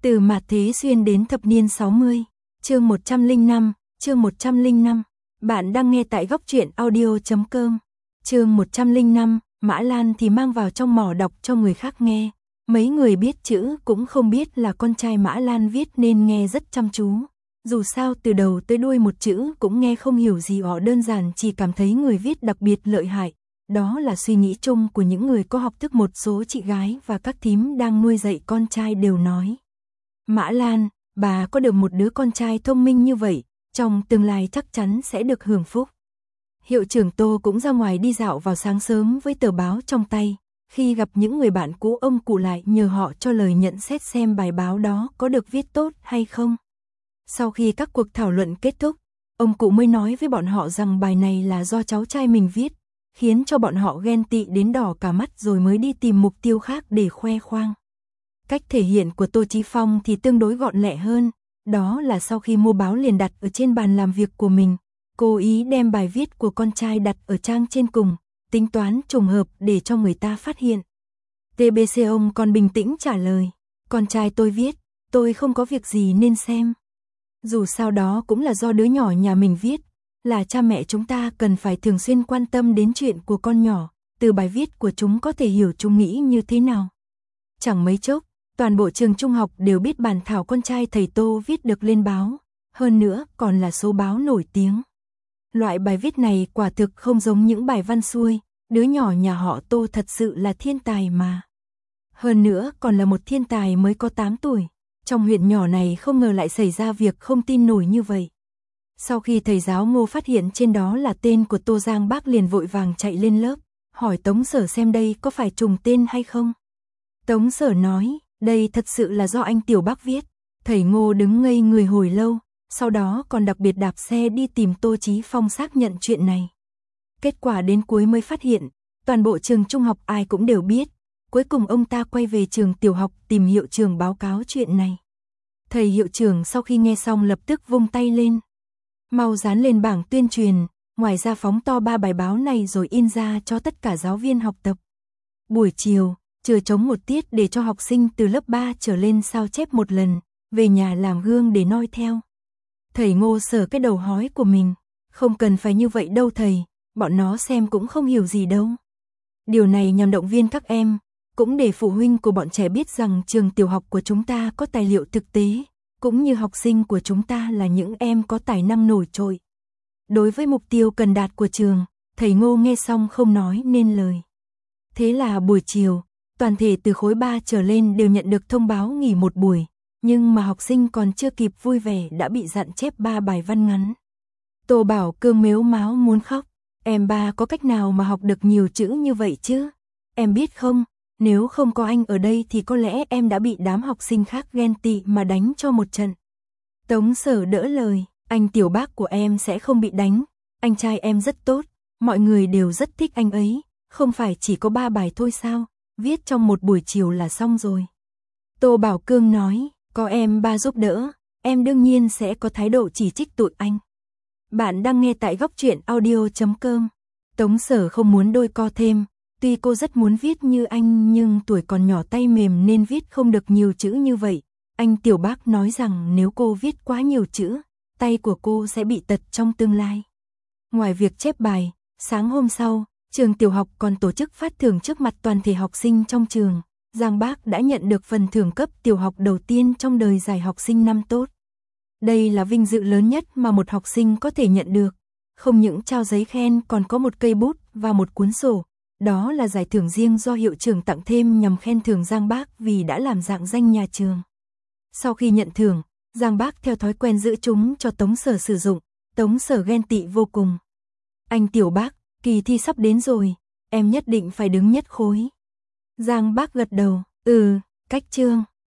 Từ mạt thế xuyên đến thập niên 60, chương 105, chương 105. Bạn đang nghe tại góc truyện audio.com. Chương 105, Mã Lan thì mang vào trong mỏ đọc cho người khác nghe. Mấy người biết chữ cũng không biết là con trai Mã Lan viết nên nghe rất chăm chú. Dù sao từ đầu tới đuôi một chữ cũng nghe không hiểu gì, họ đơn giản chỉ cảm thấy người viết đặc biệt lợi hại. Đó là suy nghĩ chung của những người có học thức. Một số chị gái và các thím đang nuôi dạy con trai đều nói: Mã Lan, bà có được một đứa con trai thông minh như vậy, trong tương lai chắc chắn sẽ được hưởng phúc. Hiệu trưởng Tô cũng ra ngoài đi dạo vào sáng sớm với tờ báo trong tay. Khi gặp những người bạn cũ, ông cụ lại nhờ họ cho lời nhận xét xem bài báo đó có được viết tốt hay không. Sau khi các cuộc thảo luận kết thúc, ông cụ mới nói với bọn họ rằng bài này là do cháu trai mình viết, khiến cho bọn họ ghen tị đến đỏ cả mắt, rồi mới đi tìm mục tiêu khác để khoe khoang. Cách thể hiện của Tô Chí Phong thì tương đối gọn lẹ hơn, đó là sau khi mua báo liền đặt ở trên bàn làm việc của mình, cố ý đem bài viết của con trai đặt ở trang trên cùng, tính toán trùng hợp để cho người ta phát hiện. TBC ông còn bình tĩnh trả lời: con trai tôi viết, tôi không có việc gì nên xem. Dù sao đó cũng là do đứa nhỏ nhà mình viết, là cha mẹ chúng ta cần phải thường xuyên quan tâm đến chuyện của con nhỏ, từ bài viết của chúng có thể hiểu chúng nghĩ như thế nào. Chẳng mấy chốc, toàn bộ trường trung học đều biết bản thảo con trai thầy Tô viết được lên báo, hơn nữa còn là số báo nổi tiếng. Loại bài viết này quả thực không giống những bài văn xuôi, đứa nhỏ nhà họ Tô thật sự là thiên tài mà. Hơn nữa còn là một thiên tài mới có 8 tuổi, trong huyện nhỏ này không ngờ lại xảy ra việc không tin nổi như vậy. Sau khi thầy giáo Ngô phát hiện trên đó là tên của Tô Giang Bác liền vội vàng chạy lên lớp, hỏi Tống Sở xem đây có phải trùng tên hay không. Tống Sở nói, đây thật sự là do anh Tiểu Bác viết. Thầy Ngô đứng ngây người hồi lâu, sau đó còn đặc biệt đạp xe đi tìm Tô Chí Phong xác nhận chuyện này. Kết quả đến cuối mới phát hiện, toàn bộ trường trung học ai cũng đều biết. Cuối cùng ông ta quay về trường tiểu học tìm hiệu trưởng báo cáo chuyện này. Thầy hiệu trưởng sau khi nghe xong lập tức vung tay lên: mau dán lên bảng tuyên truyền, ngoài ra phóng to 3 bài báo này rồi in ra cho tất cả giáo viên học tập. Buổi chiều, chừa trống một tiết để cho học sinh từ lớp 3 trở lên sao chép một lần, về nhà làm gương để noi theo. Thầy Ngô sờ cái đầu hói của mình: không cần phải như vậy đâu thầy, bọn nó xem cũng không hiểu gì đâu. Điều này nhằm động viên các em, cũng để phụ huynh của bọn trẻ biết rằng trường tiểu học của chúng ta có tài liệu thực tế, cũng như học sinh của chúng ta là những em có tài năng nổi trội. Đối với mục tiêu cần đạt của trường, thầy Ngô nghe xong không nói nên lời. Thế là buổi chiều, toàn thể từ khối 3 trở lên đều nhận được thông báo nghỉ một buổi, nhưng mà học sinh còn chưa kịp vui vẻ đã bị dặn chép 3 bài văn ngắn. Tô Bảo Cương mếu máo muốn khóc: em ba có cách nào mà học được nhiều chữ như vậy chứ? Em biết không, nếu không có anh ở đây thì có lẽ em đã bị đám học sinh khác ghen tị mà đánh cho một trận. Tống Sở đỡ lời: anh Tiểu Bác của em sẽ không bị đánh, anh trai em rất tốt, mọi người đều rất thích anh ấy, không phải chỉ có 3 bài thôi sao, viết trong một buổi chiều là xong rồi. Tô Bảo Cương nói: có em ba giúp đỡ, em đương nhiên sẽ có thái độ chỉ trích tụi anh. Bạn đang nghe tại góc truyện audio.com. Tống Sở không muốn đôi co thêm, tuy cô rất muốn viết như anh nhưng tuổi còn nhỏ tay mềm nên viết không được nhiều chữ như vậy. Anh Tiểu Bác nói rằng nếu cô viết quá nhiều chữ, tay của cô sẽ bị tật trong tương lai. Ngoài việc chép bài, sáng hôm sau, trường tiểu học còn tổ chức phát thưởng trước mặt toàn thể học sinh trong trường. Giang Bác đã nhận được phần thưởng cấp tiểu học đầu tiên trong đời giải học sinh năm tốt. Đây là vinh dự lớn nhất mà một học sinh có thể nhận được. Không những trao giấy khen còn có một cây bút và một cuốn sổ. Đó là giải thưởng riêng do hiệu trưởng tặng thêm nhằm khen thưởng Giang Bác vì đã làm rạng danh nhà trường. Sau khi nhận thưởng, Giang Bác theo thói quen giữ chúng cho Tống Sở sử dụng. Tống Sở ghen tị vô cùng: anh Tiểu Bác, kỳ thi sắp đến rồi, em nhất định phải đứng nhất khối. Giang Bác gật đầu: cách chương.